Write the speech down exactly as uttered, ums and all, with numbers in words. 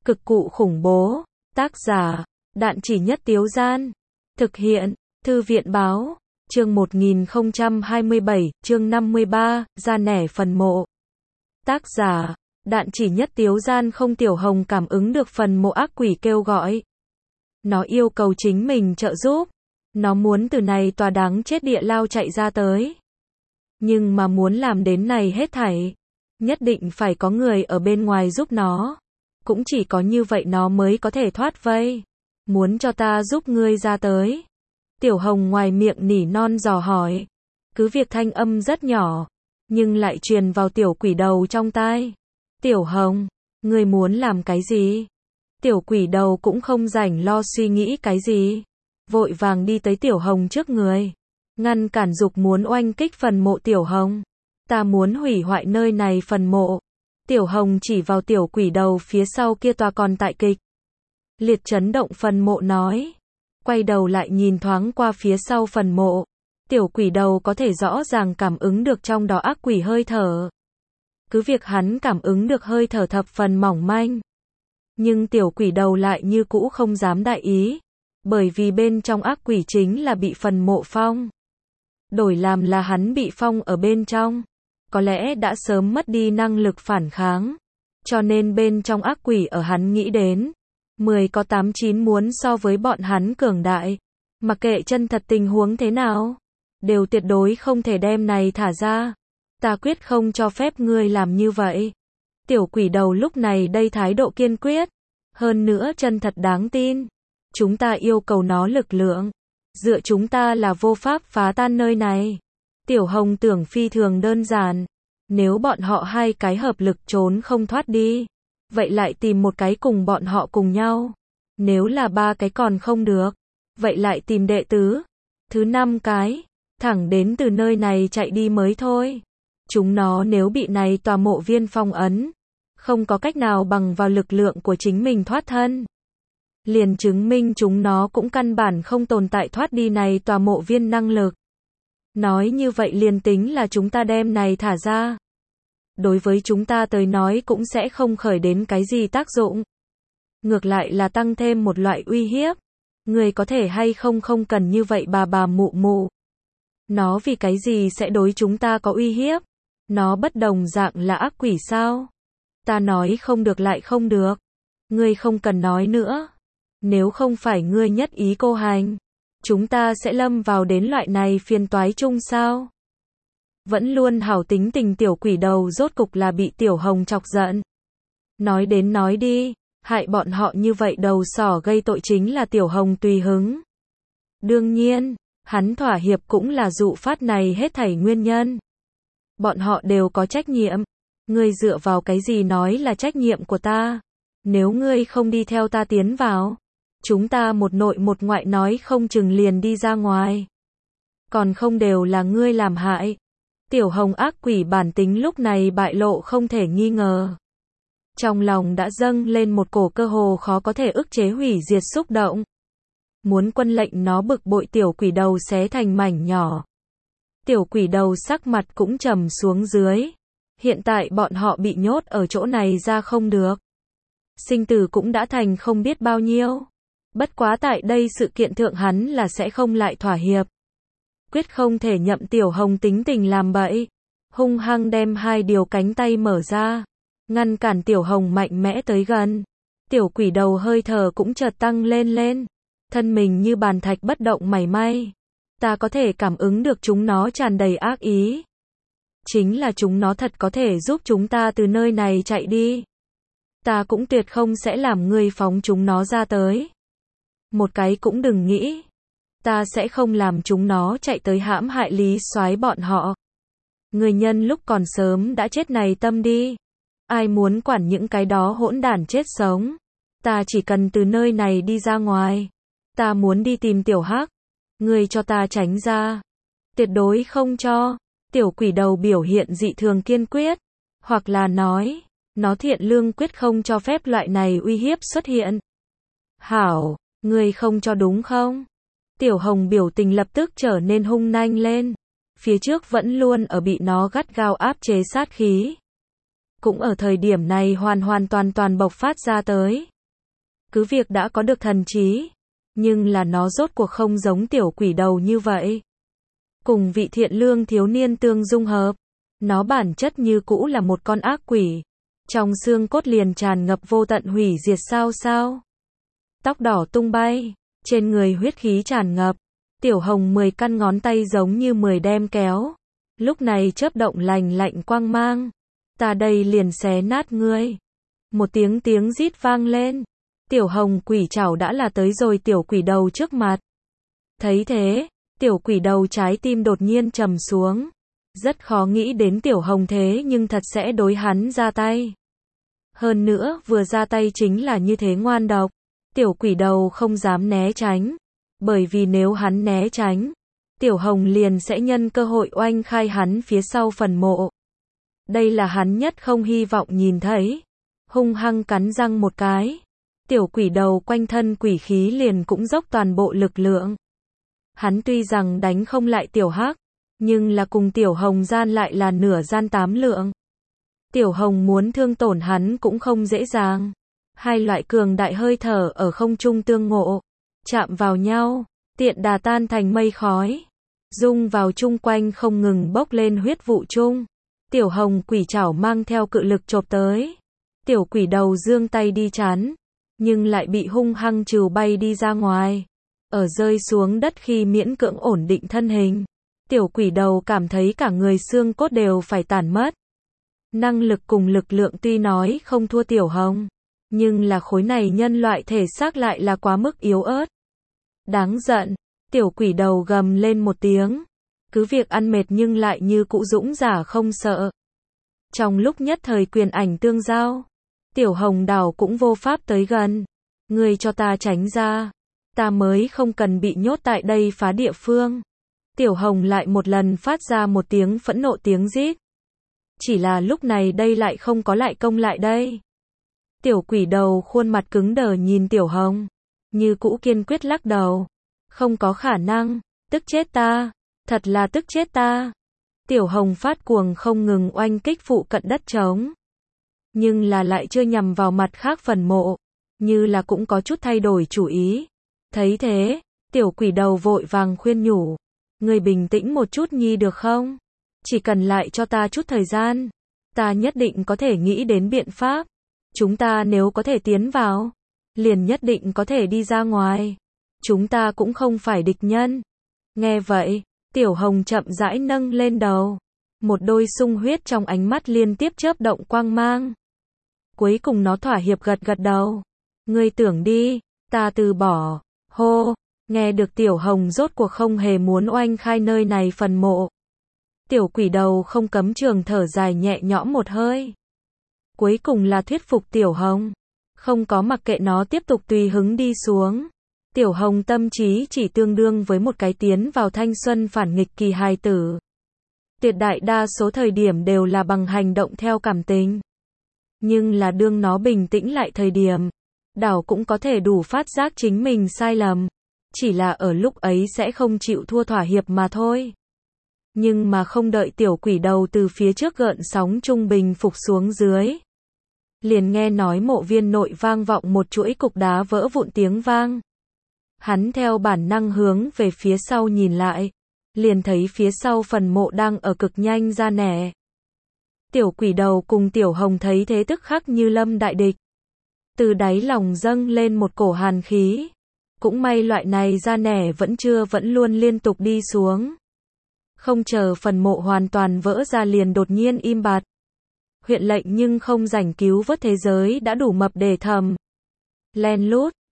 Cực cụ khủng bố. Tác giả, Đạn Chỉ Nhất Tiếu Gian. Thực hiện, Thư viện báo. Chương một nghìn không trăm hai mươi bảy, chương năm mươi ba, ra nẻ phần mộ. Tác giả, Đạn Chỉ Nhất Tiếu Gian. Không, Tiểu Hồng cảm ứng được phần mộ ác quỷ kêu gọi. Nó yêu cầu chính mình trợ giúp. Nó muốn từ này tòa đáng chết địa lao chạy ra tới. Nhưng mà muốn làm đến này hết thảy, nhất định phải có người ở bên ngoài giúp nó. Cũng chỉ có như vậy nó mới có thể thoát vây. Muốn cho ta giúp ngươi ra tới? Tiểu Hồng ngoài miệng nỉ non dò hỏi. Cứ việc thanh âm rất nhỏ, nhưng lại truyền vào tiểu quỷ đầu trong tai. Tiểu Hồng, ngươi muốn làm cái gì? Tiểu quỷ đầu cũng không rảnh lo suy nghĩ cái gì. Vội vàng đi tới Tiểu Hồng trước người. Ngăn cản dục muốn oanh kích phần mộ Tiểu Hồng. Ta muốn hủy hoại nơi này phần mộ. Tiểu Hồng chỉ vào tiểu quỷ đầu phía sau kia tòa còn tại kịch liệt chấn động phần mộ nói. Quay đầu lại nhìn thoáng qua phía sau phần mộ. Tiểu quỷ đầu có thể rõ ràng cảm ứng được trong đó ác quỷ hơi thở. Cứ việc hắn cảm ứng được hơi thở thập phần mỏng manh. Nhưng tiểu quỷ đầu lại như cũ không dám đại ý. Bởi vì bên trong ác quỷ chính là bị phần mộ phong. Đổi làm là hắn bị phong ở bên trong. Có lẽ đã sớm mất đi năng lực phản kháng. Cho nên bên trong ác quỷ ở hắn nghĩ đến. Mười có tám chín muốn so với bọn hắn cường đại. Mặc kệ chân thật tình huống thế nào. Đều tuyệt đối không thể đem này thả ra. Ta quyết không cho phép ngươi làm như vậy. Tiểu quỷ đầu lúc này đây thái độ kiên quyết. Hơn nữa chân thật đáng tin. Chúng ta yêu cầu nó lực lượng. Dựa chúng ta là vô pháp phá tan nơi này. Tiểu Hồng tưởng phi thường đơn giản. Nếu bọn họ hai cái hợp lực trốn không thoát đi, vậy lại tìm một cái cùng bọn họ cùng nhau. Nếu là ba cái còn không được, vậy lại tìm đệ tứ. Thứ năm cái, thẳng đến từ nơi này chạy đi mới thôi. Chúng nó nếu bị này tòa mộ viên phong ấn, không có cách nào bằng vào lực lượng của chính mình thoát thân. Liền chứng minh chúng nó cũng căn bản không tồn tại thoát đi này tòa mộ viên năng lực. Nói như vậy liền tính là chúng ta đem này thả ra. Đối với chúng ta tới nói cũng sẽ không khởi đến cái gì tác dụng. Ngược lại là tăng thêm một loại uy hiếp. Người có thể hay không không cần như vậy bà bà mụ mụ. Nó vì cái gì sẽ đối chúng ta có uy hiếp? Nó bất đồng dạng là ác quỷ sao? Ta nói không được lại không được. Ngươi không cần nói nữa. Nếu không phải ngươi nhất ý cô hành, chúng ta sẽ lâm vào đến loại này phiền toái chung sao? Vẫn luôn hảo tính tình tiểu quỷ đầu rốt cục là bị Tiểu Hồng chọc giận. Nói đến nói đi, hại bọn họ như vậy đầu sỏ gây tội chính là Tiểu Hồng tùy hứng. Đương nhiên, hắn thỏa hiệp cũng là dụ phát này hết thảy nguyên nhân. Bọn họ đều có trách nhiệm. Ngươi dựa vào cái gì nói là trách nhiệm của ta? Nếu ngươi không đi theo ta tiến vào, chúng ta một nội một ngoại nói không chừng liền đi ra ngoài. Còn không đều là ngươi làm hại. Tiểu Hồng ác quỷ bản tính lúc này bại lộ không thể nghi ngờ. Trong lòng đã dâng lên một cổ cơ hồ khó có thể ức chế hủy diệt xúc động. Muốn quân lệnh nó bực bội tiểu quỷ đầu xé thành mảnh nhỏ. Tiểu quỷ đầu sắc mặt cũng trầm xuống dưới. Hiện tại bọn họ bị nhốt ở chỗ này ra không được. Sinh tử cũng đã thành không biết bao nhiêu. Bất quá tại đây sự kiện thượng hắn là sẽ không lại thỏa hiệp. Quyết không thể nhậm Tiểu Hồng tính tình làm bậy. Hung hăng đem hai điều cánh tay mở ra. Ngăn cản Tiểu Hồng mạnh mẽ tới gần. Tiểu quỷ đầu hơi thở cũng chợt tăng lên lên. Thân mình như bàn thạch bất động mảy may. Ta có thể cảm ứng được chúng nó tràn đầy ác ý. Chính là chúng nó thật có thể giúp chúng ta từ nơi này chạy đi. Ta cũng tuyệt không sẽ làm ngươi phóng chúng nó ra tới. Một cái cũng đừng nghĩ. Ta sẽ không làm chúng nó chạy tới hãm hại Lý Soái bọn họ. Người nhân lúc còn sớm đã chết này tâm đi. Ai muốn quản những cái đó hỗn đản chết sống. Ta chỉ cần từ nơi này đi ra ngoài. Ta muốn đi tìm Tiểu Hắc. Ngươi cho ta tránh ra. Tuyệt đối không cho. Tiểu quỷ đầu biểu hiện dị thường kiên quyết. Hoặc là nói, nó thiện lương quyết không cho phép loại này uy hiếp xuất hiện. Hảo, ngươi không cho đúng không? Tiểu Hồng biểu tình lập tức trở nên hung nanh lên. Phía trước vẫn luôn ở bị nó gắt gao áp chế sát khí. Cũng ở thời điểm này hoàn hoàn toàn toàn bộc phát ra tới. cứ việc đã có được thần trí, nhưng là nó rốt cuộc không giống tiểu quỷ đầu như vậy. Cùng vị thiện lương thiếu niên tương dung hợp, nó bản chất như cũ là một con ác quỷ. Trong xương cốt liền tràn ngập vô tận hủy diệt sao sao. Tóc đỏ tung bay, trên người huyết khí tràn ngập, tiểu hồng mười căn ngón tay giống như mười đem kéo. Lúc này chớp động lành lạnh quang mang. Ta đây liền xé nát ngươi. Một tiếng tiếng rít vang lên. Tiểu hồng quỷ trảo đã là tới rồi tiểu quỷ đầu trước mặt. Thấy thế, tiểu quỷ đầu trái tim đột nhiên trầm xuống. Rất khó nghĩ đến tiểu hồng thế nhưng thật sẽ đối hắn ra tay. Hơn nữa, vừa ra tay chính là như thế ngoan độc. Tiểu quỷ đầu không dám né tránh. Bởi vì nếu hắn né tránh, tiểu hồng liền sẽ nhân cơ hội oanh khai hắn phía sau phần mộ. Đây là hắn nhất không hy vọng nhìn thấy. Hung hăng cắn răng một cái. Tiểu quỷ đầu quanh thân quỷ khí liền cũng dốc toàn bộ lực lượng. Hắn tuy rằng đánh không lại tiểu hắc, nhưng là cùng tiểu hồng gian lại là nửa gian tám lượng. Tiểu hồng muốn thương tổn hắn cũng không dễ dàng. Hai loại cường đại hơi thở ở không trung tương ngộ, chạm vào nhau, tiện đà tan thành mây khói, dung vào chung quanh không ngừng bốc lên huyết vụ chung. Tiểu hồng quỷ trảo mang theo cự lực chộp tới. Tiểu quỷ đầu giương tay đi chắn, nhưng lại bị hung hăng trừ bay đi ra ngoài. Ở rơi xuống đất khi miễn cưỡng ổn định thân hình, tiểu quỷ đầu cảm thấy cả người xương cốt đều phải tàn mất. Năng lực cùng lực lượng tuy nói không thua tiểu hồng, nhưng là khối này nhân loại thể xác lại là quá mức yếu ớt. Đáng giận, tiểu quỷ đầu gầm lên một tiếng. Cứ việc ăn mệt nhưng lại như cũ dũng giả không sợ. Trong lúc nhất thời quyền ảnh tương giao, tiểu hồng đảo cũng vô pháp tới gần. Ngươi cho ta tránh ra, ta mới không cần bị nhốt tại đây phá địa phương. Tiểu hồng lại một lần phát ra một tiếng phẫn nộ tiếng rít. Chỉ là lúc này đây lại không có lại công lại đây. Tiểu quỷ đầu khuôn mặt cứng đờ nhìn tiểu hồng, như cũ kiên quyết lắc đầu. Không có khả năng, tức chết ta, thật là tức chết ta. Tiểu hồng phát cuồng không ngừng oanh kích phụ cận đất trống. Nhưng là lại chưa nhằm vào mặt khác phần mộ, như là cũng có chút thay đổi chủ ý. Thấy thế, tiểu quỷ đầu vội vàng khuyên nhủ. Ngươi bình tĩnh một chút nhi được không? Chỉ cần lại cho ta chút thời gian, ta nhất định có thể nghĩ đến biện pháp. Chúng ta nếu có thể tiến vào, liền nhất định có thể đi ra ngoài. Chúng ta cũng không phải địch nhân. Nghe vậy, tiểu hồng chậm rãi nâng lên đầu. Một đôi sung huyết trong ánh mắt liên tiếp chớp động quang mang. Cuối cùng nó thỏa hiệp gật gật đầu. Ngươi tưởng đi, ta từ bỏ. Hô, nghe được tiểu hồng rốt cuộc không hề muốn oanh khai nơi này phần mộ. Tiểu quỷ đầu không cấm trường thở dài nhẹ nhõm một hơi. Cuối cùng là thuyết phục tiểu hồng. Không có mặc kệ nó tiếp tục tùy hứng đi xuống. Tiểu hồng tâm trí chỉ tương đương với một cái tiến vào thanh xuân phản nghịch kỳ hài tử. Tuyệt đại đa số thời điểm đều là bằng hành động theo cảm tình. Nhưng là đương nó bình tĩnh lại thời điểm, đảo cũng có thể đủ phát giác chính mình sai lầm. Chỉ là ở lúc ấy sẽ không chịu thua thỏa hiệp mà thôi. Nhưng mà không đợi tiểu quỷ đầu từ phía trước gợn sóng trung bình phục xuống dưới. Liền nghe nói mộ viên nội vang vọng một chuỗi cục đá vỡ vụn tiếng vang. Hắn theo bản năng hướng về phía sau nhìn lại. Liền thấy phía sau phần mộ đang ở cực nhanh ra nẻ. Tiểu quỷ đầu cùng tiểu hồng thấy thế tức khắc như lâm đại địch. Từ đáy lòng dâng lên một cổ hàn khí. Cũng may loại này ra nẻ vẫn chưa vẫn luôn liên tục đi xuống. Không chờ phần mộ hoàn toàn vỡ ra liền đột nhiên im bặt. Huyện lệnh nhưng không rảnh cứu vớt thế giới đã đủ mập để thầm. Len lút,